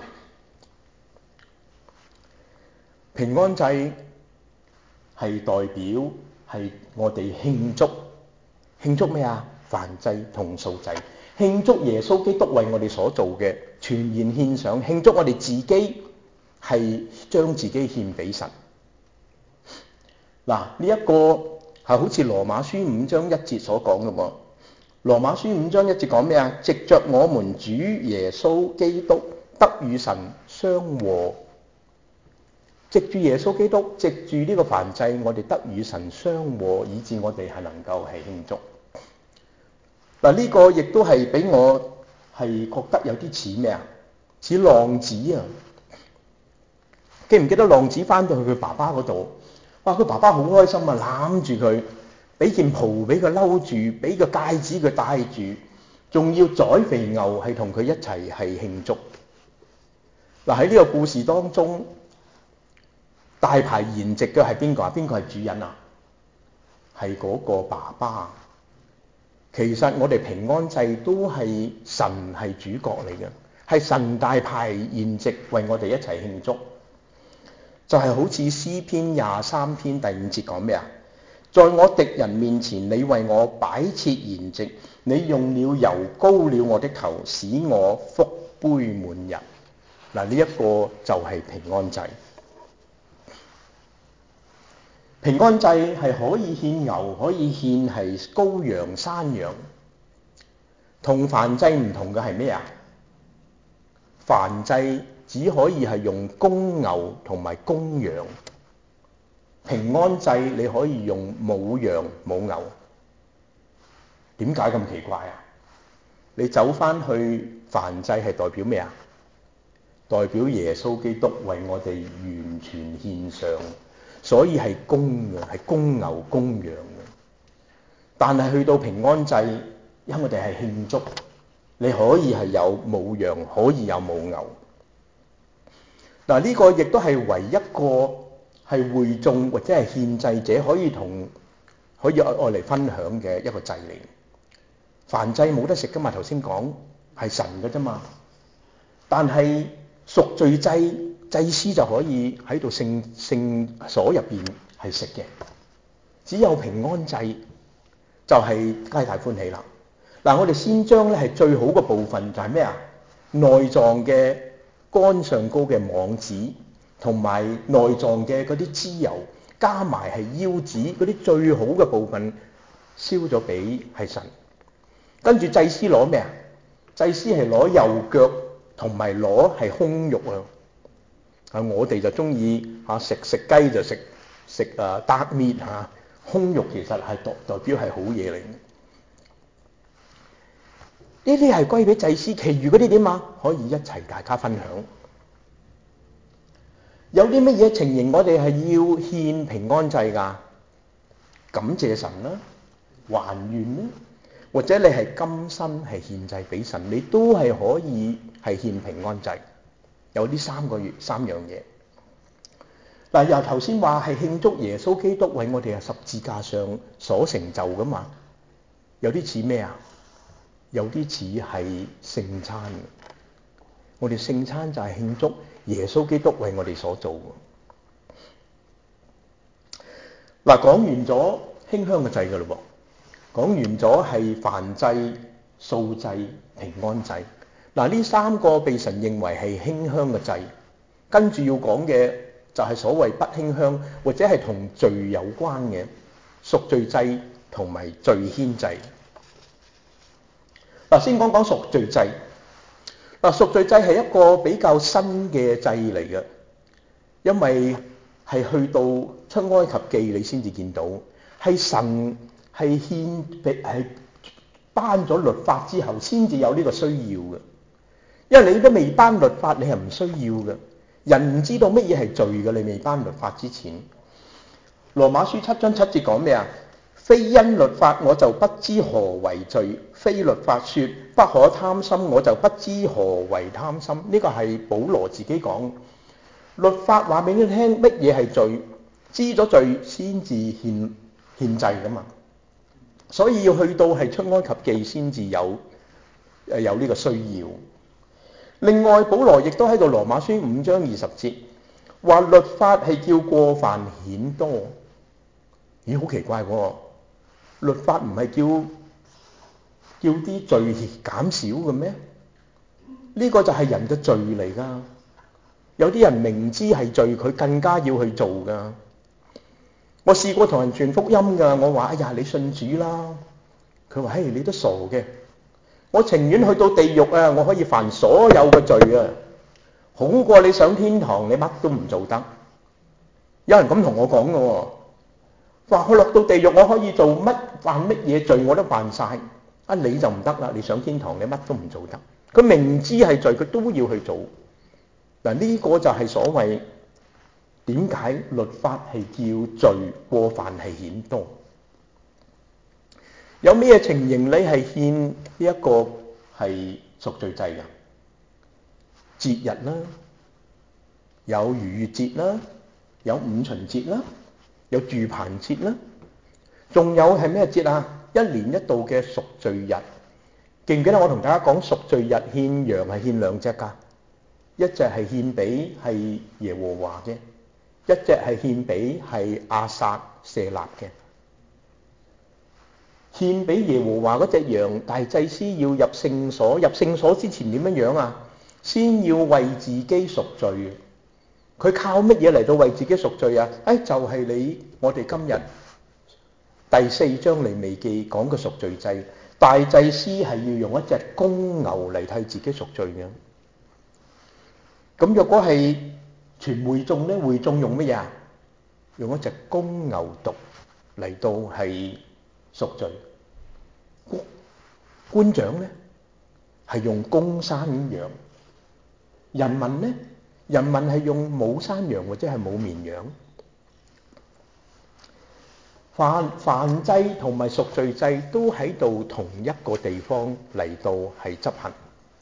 平安祭係代表係我哋慶祝慶祝咩啊？燔祭同素祭，慶祝耶穌基督為我哋所做嘅全然獻上，慶祝我哋自己係將自己獻俾神。嗱，呢一個係好似羅馬書五章一節所講嘅喎。羅馬書五章一節講咩啊？藉着我們主耶穌基督得與神相和，藉住耶穌基督，藉住呢個燔祭，我哋得與神相和，以致我哋係能夠係慶祝。嗱，呢個亦都係俾我係覺得有啲似咩啊？似浪子啊！記唔記得浪子翻到去佢爸爸嗰度？哇！佢爸爸好開心啊，攬住佢。俾件袍俾佢摟住，俾個戒指佢戴住，仲要宰肥牛係同佢一齊係慶祝。嗱，喺呢個故事當中，大排筵席嘅係邊個啊？邊個係主人啊？係嗰個爸爸。其實我哋平安祭都係神係主角嚟嘅，係神大排筵席為我哋一齊慶祝。就係、是、好似詩篇廿三篇第五節講咩啊？在我敵人面前，你為我擺設筵席，你用了油膏了我的頭，使我福杯滿溢。嗱，呢一個就係平安祭。平安祭係可以獻牛，可以獻係羔羊、山羊。同燔祭唔同嘅係咩啊？燔祭只可以係用公牛同埋公羊。平安祭你可以用母羊母牛。點解咁奇怪啊？你走翻去燔祭係代表咩啊？代表耶穌基督為我哋完全獻上，所以係公嘅，係公牛公羊嘅。但係去到平安祭，因為我哋係慶祝，你可以係有母羊，可以有母牛。嗱，呢個亦都係唯一一個係會眾或者係獻祭者可以同可以愛嚟分享嘅一個祭嚟。燔祭冇得食噶嘛，頭先講係神嘅啫嘛。但係贖罪祭祭司就可以喺度聖聖所入邊係食嘅。只有平安祭就係皆大歡喜啦。嗱，我哋先將咧係最好嘅部分就係咩啊？內臟嘅肝上高嘅網子，同埋內臟嘅嗰啲脂油，加埋係腰子嗰啲最好嘅部分，燒咗俾係神。跟住祭司攞咩啊？祭司係攞右腳同埋攞係胸肉啊！啊，我哋就中意嚇食食雞就食食啊德面嚇，胸肉其實係代代表係好嘢嚟嘅。呢啲係歸俾祭司，其餘嗰啲點啊？可以一齊大家分享。有啲乜嘢情形我哋係要獻平安祭㗎？感謝神啦，還願啦。 或者你係甘心係獻祭俾神，你都係可以係獻平安祭。有呢三個月三樣嘢。嗱，由頭先話係慶祝耶穌基督為我哋喺十字架上所成就噶嘛，有啲似咩啊？有啲似係聖餐。我哋聖餐就係慶祝耶穌基督為我哋所做。嗱，講完咗馨香嘅祭噶嘞噃，講完咗係燔祭、素祭、平安祭。嗱，呢三個被神認為係馨香嘅祭，跟住要講嘅就係所謂不馨香或者係同罪有關嘅贖罪祭同埋罪愆祭。嗱，先講講贖罪祭。嗱，贖罪祭係一個比較新嘅祭嚟嘅，因為係去到出埃及記你先至見到，係神係獻係頒咗律法之後先至有呢個需要嘅。因為你都未頒律法，你係唔需要嘅。人唔知道乜嘢係罪嘅，你未頒律法之前。羅馬書七章七節講咩啊？非因律法我就不知何為罪，非律法說不可貪心我就不知何為貪心。呢個係保羅自己講。律法話俾你聽乜嘢係罪，知咗罪先至獻獻祭噶嘛。所以要去到係出埃及記先至有誒有呢個需要。另外，保羅亦都喺度羅馬書五章二十節話律法係叫過犯顯多。咦，好奇怪喎！律法唔係叫叫啲罪減少嘅咩？呢個就係人嘅罪嚟㗎。有啲人明知係罪，佢更加要去做㗎。我試過同人傳福音㗎，我話：哎呀，你信主啦！佢話：嘿，你都傻嘅。我情願去到地獄啊！我可以犯所有嘅罪啊，好過你上天堂，你乜都唔做得。有人咁同我講嘅喎，話我落到地獄，我可以做乜犯乜嘢罪我都犯晒。啊，你就唔得啦！你上天堂，你乜都唔做得。佢明知係罪，佢都要去做。嗱，呢個就係所謂點解律法係叫罪過犯係顯多。有咩情形你係獻呢一個係贖罪祭㗎？節日啦，有逾越節啦，有五旬節啦，有住棚節啦，仲有係咩節啊？一年一度嘅贖罪日。記唔記得我同大家講贖罪日獻羊係獻兩隻㗎？一隻係獻俾係耶和華嘅，一隻係獻俾係亞撒舍納嘅。獻俾耶和華嗰隻羊，大祭司要入聖所，入聖所之前點樣樣啊？先要為自己贖罪。佢靠乜嘢嚟到為自己贖罪啊？哎，就係你我哋今日第四章利未記講嘅贖罪祭，大祭司係要用一隻公牛嚟替自己贖罪嘅。咁若果係全會眾咧，會眾用乜嘢啊？用一隻公牛犢嚟到係贖罪。官長咧係用公山羊，人民咧人民係用母山羊或者係母綿羊。燔燔祭同埋贖罪祭都喺度同一個地方嚟到係執行。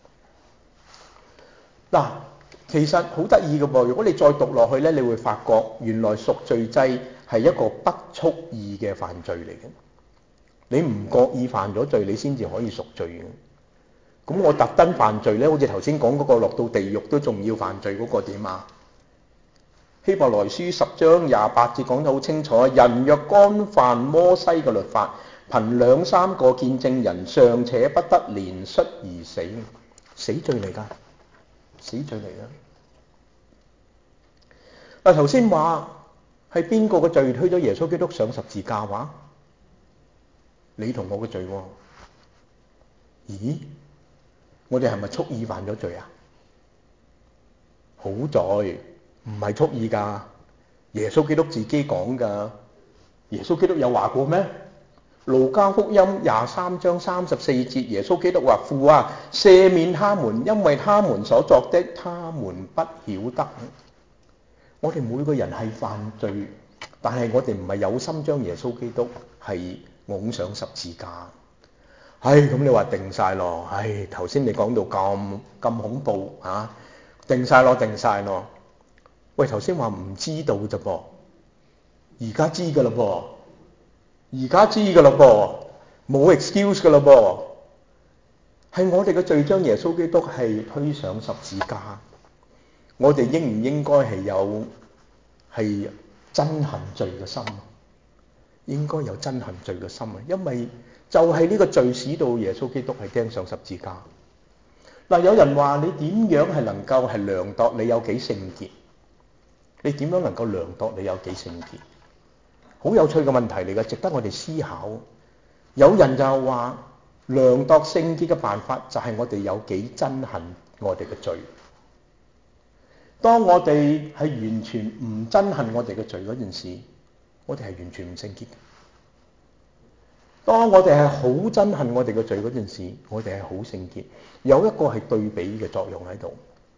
嗱，其實好得意嘅噃，如果你再讀落去咧，你會發覺原來贖罪祭係一個不蓄意嘅犯罪嚟嘅。你唔覺意犯咗罪，你先至可以贖罪嘅。咁我特登犯罪咧，好似頭先講嗰個落到地獄都仲要犯罪嗰個點啊？希伯來書十章廿八節講得好清楚，人若干犯摩西嘅律法，憑兩三個見證人尚且不得憐恤而死，死罪嚟㗎，死罪嚟㗎。嗱，頭先話係邊個嘅罪推咗耶穌基督上十字架話？你同我嘅罪喎。咦？我哋係咪蓄意犯咗罪啊？好在唔係蓄意㗎，耶穌基督自己講㗎。耶穌基督有話過咩？路加福音廿三章三十四節，耶穌基督話：父啊，赦免他們，因為他們所作的，他們不曉得。我哋每個人係犯罪，但係我哋唔係有心將耶穌基督係拱上十字架。 唉，咁你話定晒咯？唉，頭先你講到咁咁恐怖嚇、啊，定晒咯，定晒咯。喂，頭先話唔知道啫噃，而家知㗎啦噃，而家知㗎啦噃，冇 excuse 㗎啦噃。係我哋嘅罪將耶穌基督係推上十字架，我哋應唔應該係有係憎恨罪嘅心？應該有憎恨罪嘅心啊，因為就係呢個罪使到耶穌基督係釘上十字架。嗱，有人話你點樣係能夠係量度你有幾聖潔？你點樣能夠量度你有幾聖潔？好有趣嘅問題嚟嘅，值得我哋思考。有人就話量度聖潔嘅辦法就係我哋有幾憎恨我哋嘅罪。當我哋係完全唔憎恨我哋嘅罪嗰陣時，我哋係完全唔聖潔嘅。當我哋係好憎恨我哋嘅罪嗰陣時，我哋係好聖潔。有一個係對比嘅作用喺度。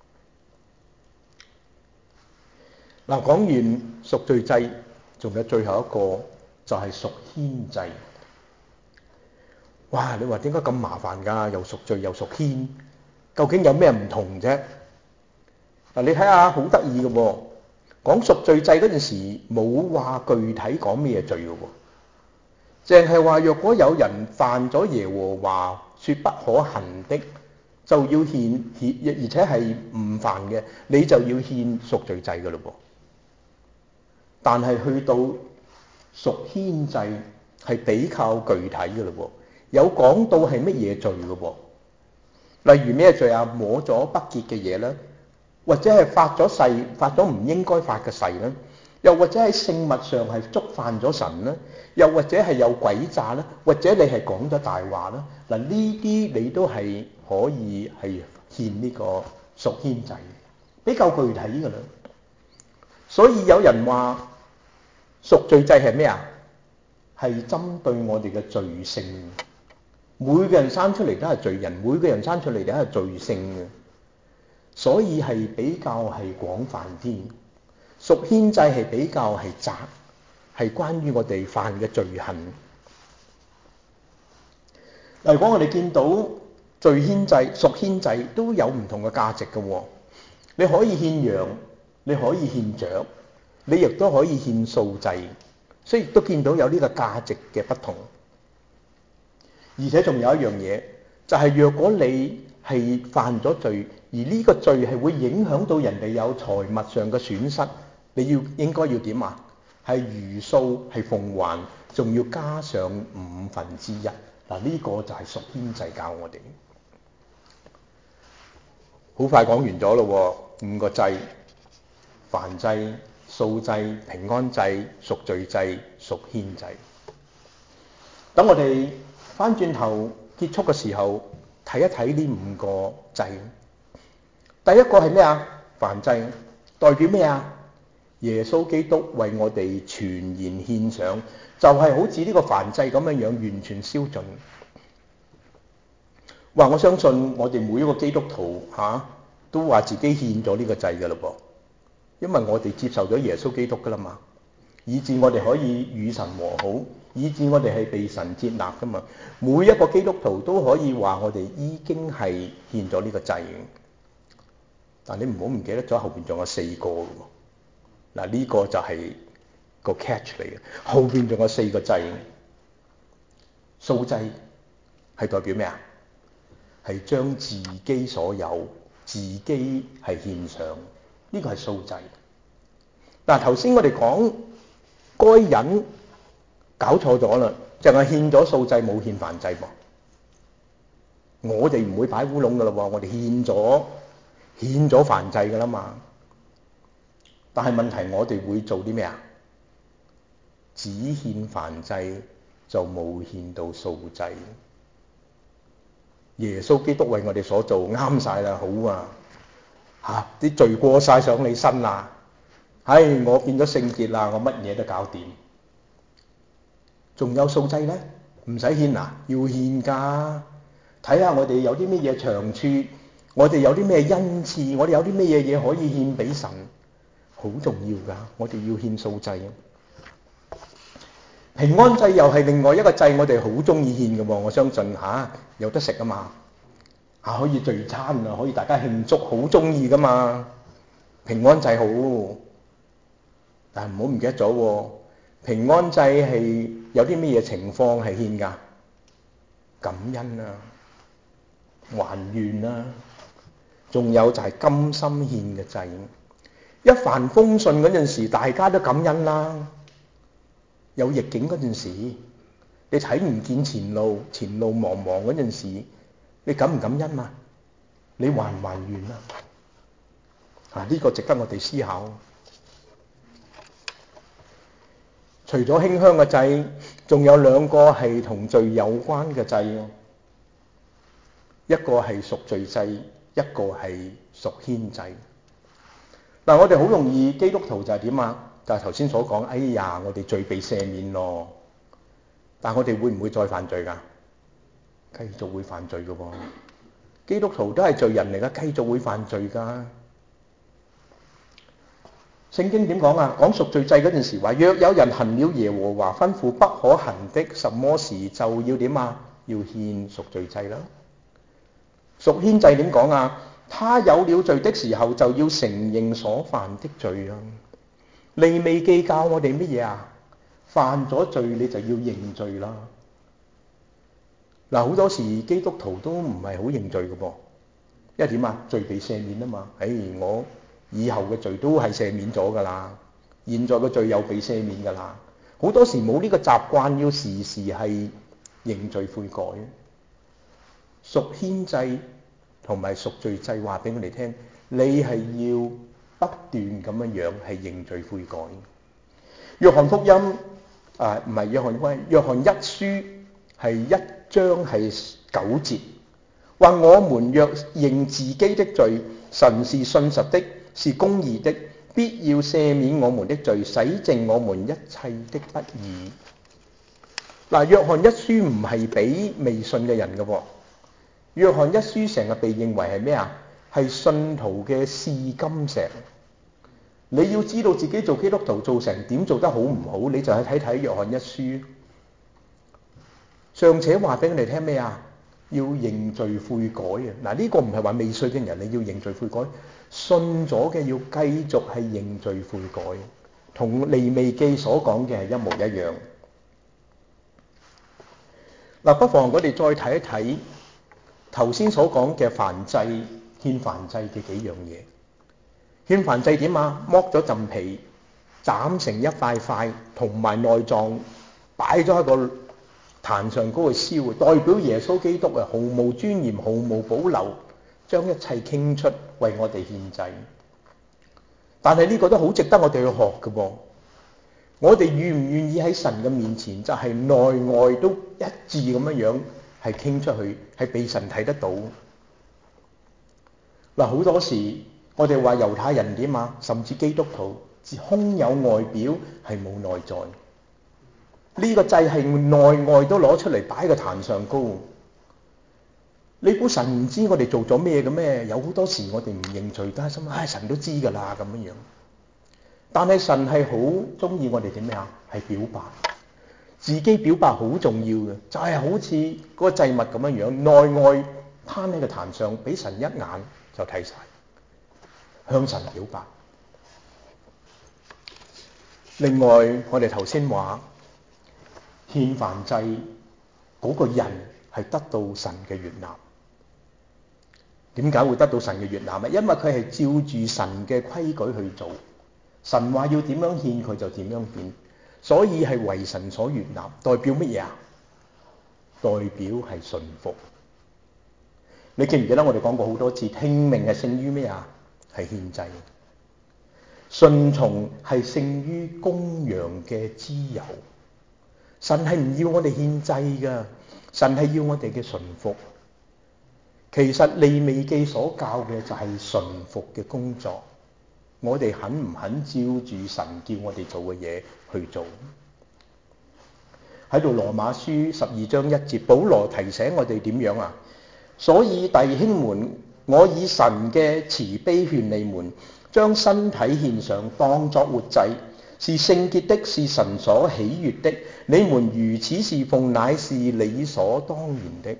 嗱，講完贖罪祭，仲有最後一個就係贖愆祭。哇！你話點解咁麻煩㗎？又贖罪又贖愆，究竟有咩唔同啫？嗱，你睇下好得意嘅喎，講贖罪祭嗰陣時冇話具體講咩罪嘅喎，淨係話若果有人犯咗耶和華說不可行的，就要獻獻，而且係唔犯嘅，你就要獻贖罪祭嘅嘞噃。但係去到贖愆祭係比較具體嘅嘞喎，有講到係乜嘢罪嘅喎。例如咩罪啊？摸咗不潔嘅嘢啦，或者係發咗誓，發咗唔應該發嘅誓啦，又或者喺聖物上係觸犯咗神啦，又或者係有詭詐啦，或者你係講咗大話啦。嗱，呢啲你都係可以係獻呢個贖愆祭，比較具體嘅啦。所以有人話贖罪祭係咩啊？係針對我哋嘅罪性。每個人生出嚟都係罪人，每個人生出嚟都係罪性嘅，所以係比較係廣泛啲。贖愆祭係比較係窄，係關於我哋犯嘅罪行。如果我哋見到罪愆祭、贖愆祭都有唔同嘅價值嘅喎，你可以獻羊，你可以獻雀，你亦都可以獻素祭，所以亦都見到有呢個價值嘅不同。而且仲有一樣嘢，就係若果你係犯咗罪，而呢個罪係會影響到人哋有財物上嘅損失，你要應該要點啊？係如數係奉還，仲要加上五分之一。嗱，呢個就係贖愆祭教我哋。好快講完咗咯喎，五個祭：燔祭、素祭、平安祭、贖罪祭、贖愆祭。等我哋翻轉頭結束嘅時候，睇一睇呢五個祭。第一個係咩啊？燔祭代表咩啊？耶穌基督為我哋全然獻上，就係、是、好似呢個燔祭咁樣樣，完全燒盡。話我相信我哋每一個基督徒嚇、啊、都話自己獻咗呢個祭㗎嘞噃，因為我哋接受咗耶穌基督㗎啦嘛，以致我哋可以與神和好，以致我哋係被神接納㗎嘛。每一個基督徒都可以話我哋已經係獻咗呢個祭。但你唔好唔記得咗後邊仲有四個㗎喎。嗱，呢個就係個 catch 嚟嘅，後邊仲有四個祭。素祭係代表咩啊？係將自己所有自己係獻上，呢個係素祭。嗱，頭先我哋講該人搞錯咗啦，淨係獻咗素祭冇獻燔祭噃。我哋唔會擺烏龍噶啦喎，我哋獻咗獻咗燔祭噶啦嘛。但係問題我哋會做啲咩啊？只獻燔祭就冇獻到素祭。耶穌基督為我哋所做啱晒啦，好啊嚇，啲罪過晒上你身啦，唉，我變咗聖潔啦，我乜嘢都搞掂。仲有素祭咧，唔使獻啊，要獻㗎。睇下我哋有啲咩嘢長處，我哋有啲咩恩賜，我哋有啲咩嘢嘢可以獻俾神，好重要㗎。我哋要獻素祭。 平安祭又係另外一個祭，我哋好中意獻嘅喎。我相信嚇、啊、有得食啊嘛，嚇、啊、可以聚餐啊，可以大家慶祝，好中意噶嘛。平安祭好，但係唔好唔記得咗喎。平安祭係有啲咩嘢情況係獻㗎？感恩啊，還願啊，仲有就係甘心獻嘅祭。一帆風順嗰陣時，大家都感恩啦。有逆境嗰陣時，你睇唔見前路，前路茫茫嗰陣時，你感唔感恩啊？你還唔還願啊？啊，呢個值得我哋思考。除咗馨香嘅祭，仲有兩個係同罪有關嘅祭，一個係贖罪祭，一個係贖愆祭。嗱，我哋好容易基督徒就係點啊？就係頭先所講，哎呀，我哋罪被赦免咯。但我哋會唔會再犯罪㗎？繼續會犯罪㗎喎。基督徒都係罪人嚟㗎，繼續會犯罪㗎。聖經點講啊？講贖罪祭嗰陣時話，若有人行了耶和華吩咐不可行的什麼事，就要點啊？要獻贖罪祭啦。贖愆祭點講啊？他有了罪的時候，就要承認所犯的罪啊。利未記教我哋乜嘢啊？犯咗罪你就要認罪啦。嗱，好多時基督徒都唔係好認罪嘅噃，因為點啊？罪被赦免啊嘛。誒、哎，我以後嘅罪都係赦免咗㗎啦，現在嘅罪又被赦免㗎啦。好多時冇呢個習慣，要時時係認罪悔改。贖愆祭同埋贖罪祭話俾我哋聽，你係要不斷咁樣樣係認罪悔改。約翰福音啊，唔係約翰福音，約翰一書係一章係九節，話我們若認自己的罪，神是信實的，是公義的，必要赦免我們的罪，洗淨我們一切的不義。嗱，約翰一書唔係俾未信嘅人嘅喎，約翰一書成日被認為係咩啊？係信徒嘅試金石。你要知道自己做基督徒做成點，做得好唔好，你就係睇睇約翰一書。尚且話俾我哋聽咩啊？要認罪悔改啊！嗱，呢個唔係話未信嘅人你要認罪悔改，信咗嘅要繼續係認罪悔改，同利未記所講嘅係一模一樣。嗱，不妨我哋再睇一睇頭先所講嘅燔祭、獻燔祭嘅幾樣嘢。獻燔祭點啊？剝咗浸皮，斬成一塊塊，同埋內臟擺咗喺個壇上高去燒，代表耶穌基督啊，毫無尊嚴、毫無保留，將一切傾出為我哋獻祭。但係呢個都好值得我哋去學嘅噃。我哋願唔願意喺神嘅面前，就係內外都一致咁樣樣係傾出去，係俾神睇得到。嗱，好多時我哋話猶太人點啊，甚至基督徒只空有外表，係冇內在。呢個祭係內外都攞出嚟擺喺個壇上高。你估神唔知我哋做咗咩嘅咩？有好多時我哋唔認罪，但係心諗，唉，神都知㗎啦咁樣樣。但係神係好中意我哋點咩啊？係表白，自己表白好重要嘅，就係、是、好似嗰個祭物咁樣樣，內外攤喺個壇上，俾神一眼就睇晒，向神表白。另外，我哋頭先話。獻燔祭嗰個人係得到神嘅悅納。點解會得到神嘅悅納咧？因為佢係照住神嘅規矩去做，神話要點樣獻佢就點樣獻，所以係為神所悅納。代表乜嘢啊？代表係順服。你記唔記得我哋講過好多次，聽命係勝於咩啊？係獻祭。順從係勝於公羊嘅脂油。神係唔要我哋獻祭㗎，神係要我哋嘅順服。其實利未記所教嘅就係順服嘅工作，我哋肯唔肯照住神叫我哋做嘅嘢去做？喺度羅馬書十二章一節，保羅提醒我哋點樣啊？所以弟兄們，我以神嘅慈悲勸你們，將身體獻上，當作活祭， 是聖潔的，是神所喜悅的。你們如此侍奉，乃是理所當然的。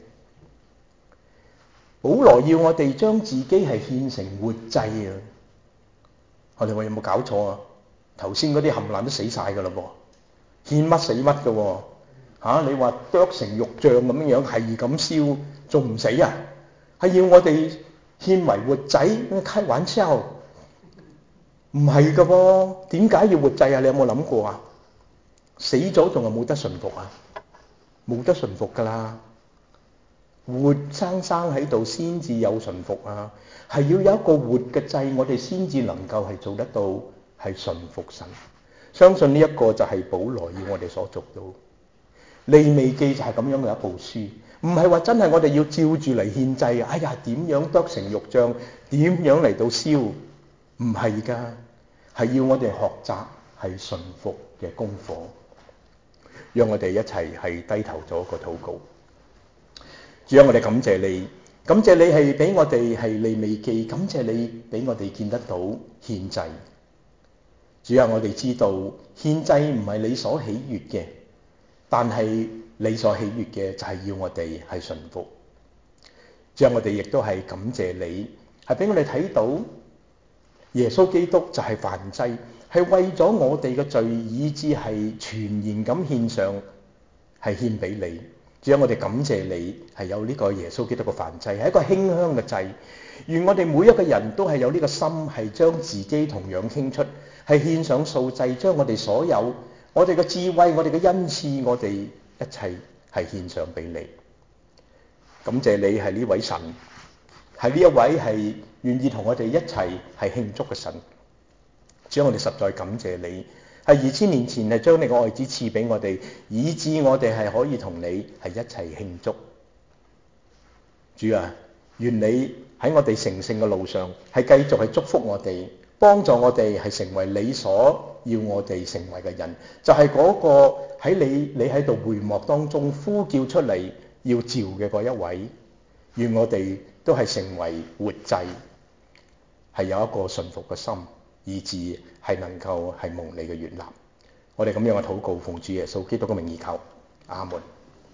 保羅要我哋將自己係獻成活祭啊！我哋話有冇搞錯啊？頭先嗰啲冚唪唥都死晒㗎啦噃，獻乜死乜㗎喎嚇！你話剁成肉醬咁樣樣係咁燒，仲唔死啊？係要我哋獻為活祭？開玩笑，唔係㗎噃。點解要活祭啊？你有冇諗過啊？死咗仲係冇得順服啊？冇得順服㗎啦！活生生喺度先至有順服啊！係要有一個活嘅祭，我哋先至能夠係做得到係順服神。相信呢一個就係保羅要我哋所做到。利未記就係咁樣嘅一部書，唔係話真係我哋要照住嚟獻祭啊！哎呀，點樣剁成肉醬，點樣嚟到燒？唔係㗎，係要我哋學習係順服嘅功課。讓我哋一齊係低頭做一個禱告。主啊，我哋感謝你，感謝你係俾我哋係利未記，感謝你俾我哋見得到獻祭。主啊，我哋知道獻祭唔係你所喜悅嘅，但係你所喜悅嘅就係要我哋係順服。主啊，我哋亦都係感謝你，係俾我哋睇到耶穌基督就係燔祭，係為咗我哋嘅罪，以致係全然咁獻上，係獻俾你。主啊，我哋感謝你係有呢個耶穌基督嘅燔祭，係一個馨香嘅祭。願我哋每一個人都係有呢個心，係將自己同樣傾出，係獻上素祭，將我哋所有我哋嘅智慧、我哋嘅恩賜，我哋一切係獻上俾你。感謝你係呢位神，係呢一位係願意同我哋一齊係慶祝嘅神。主啊，我哋實在感謝你。係二千年前係將你個愛子賜俾我哋，以致我哋係可以同你係一齊慶祝。主啊，願你喺我哋成聖嘅路上係繼續係祝福我哋，幫助我哋係成為你所要我哋成為嘅人，就係嗰個喺你你喺度會幕當中呼叫出嚟要召嘅嗰一位。願我哋都係成為活祭，係有一個順服嘅心，以致係能夠係蒙你嘅悅納。我哋咁樣嘅禱告，奉主耶穌基督嘅名義求，阿門。